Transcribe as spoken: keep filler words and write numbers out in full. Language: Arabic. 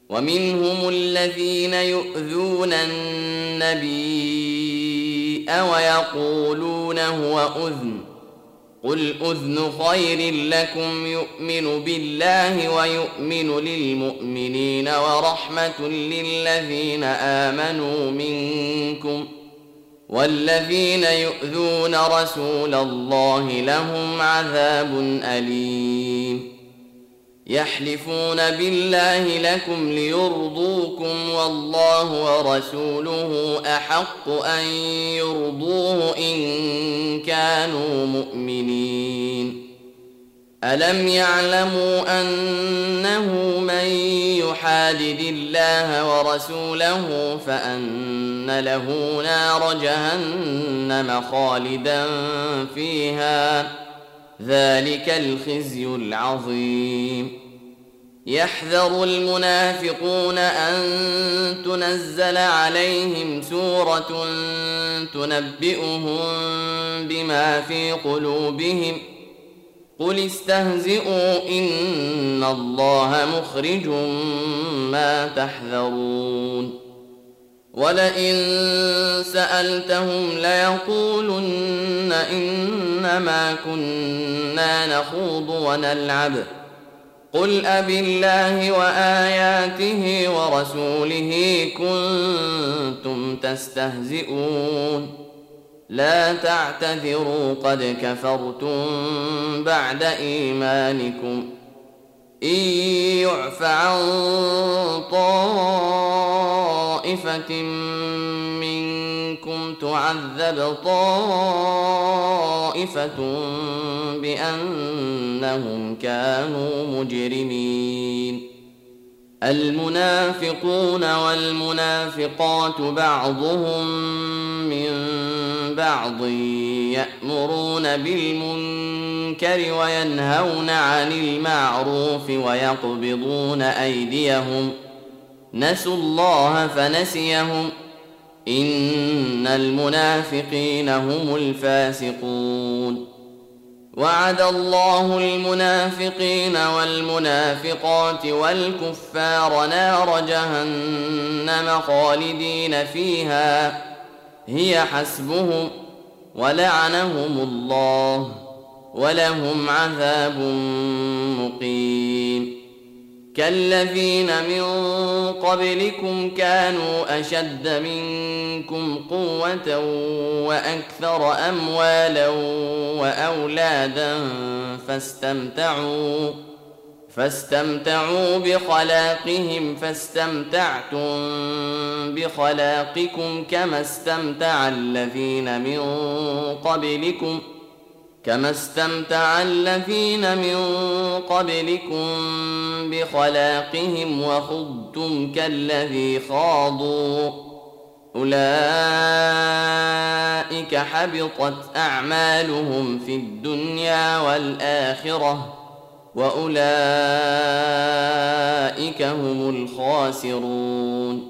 ومنهم الذين يؤذون النبي ويقولون هو أذن قل أذن خير لكم يؤمن بالله ويؤمن للمؤمنين ورحمة للذين آمنوا منكم والذين يؤذون رسول الله لهم عذاب أليم يحلفون بالله لكم ليرضوكم والله ورسوله أحق أن يرضوه إن كانوا مؤمنين ألم يعلموا أنه من يحادد الله ورسوله فأن له نار جهنم خالدا فيها ذلك الخزي العظيم يحذر المنافقون أن تنزل عليهم سورة تنبئهم بما في قلوبهم قل استهزئوا إن الله مخرج ما تحذرون ولئن سألتهم ليقولن إنما كنا نخوض ونلعب قل أبالله وآياته ورسوله كنتم تستهزئون لا تعتذروا قد كفرتم بعد إيمانكم إن يعف عن طائفة منكم تعذب طائفة بأنهم كانوا مجرمين المنافقون والمنافقات بعضهم من بعض يأمرون بالمنكر وينهون عن المعروف ويقبضون أيديهم نسوا الله فنسيهم إن المنافقين هم الفاسقون وعد الله المنافقين والمنافقات والكفار نار جهنم خالدين فيها هي حسبهم ولعنهم الله ولهم عذاب مقيم كالذين من قبلكم كانوا أشد منكم قوة وأكثر أموالا وأولادا فاستمتعوا فاستمتعوا بخلاقهم فاستمتعتم بخلاقكم كما استمتع الذين من قبلكم كما استمتع الذين من قبلكم بخلاقهم وخضتم كالذي خاضوا أولئك حبطت أعمالهم في الدنيا والآخرة وأولئك هم الخاسرون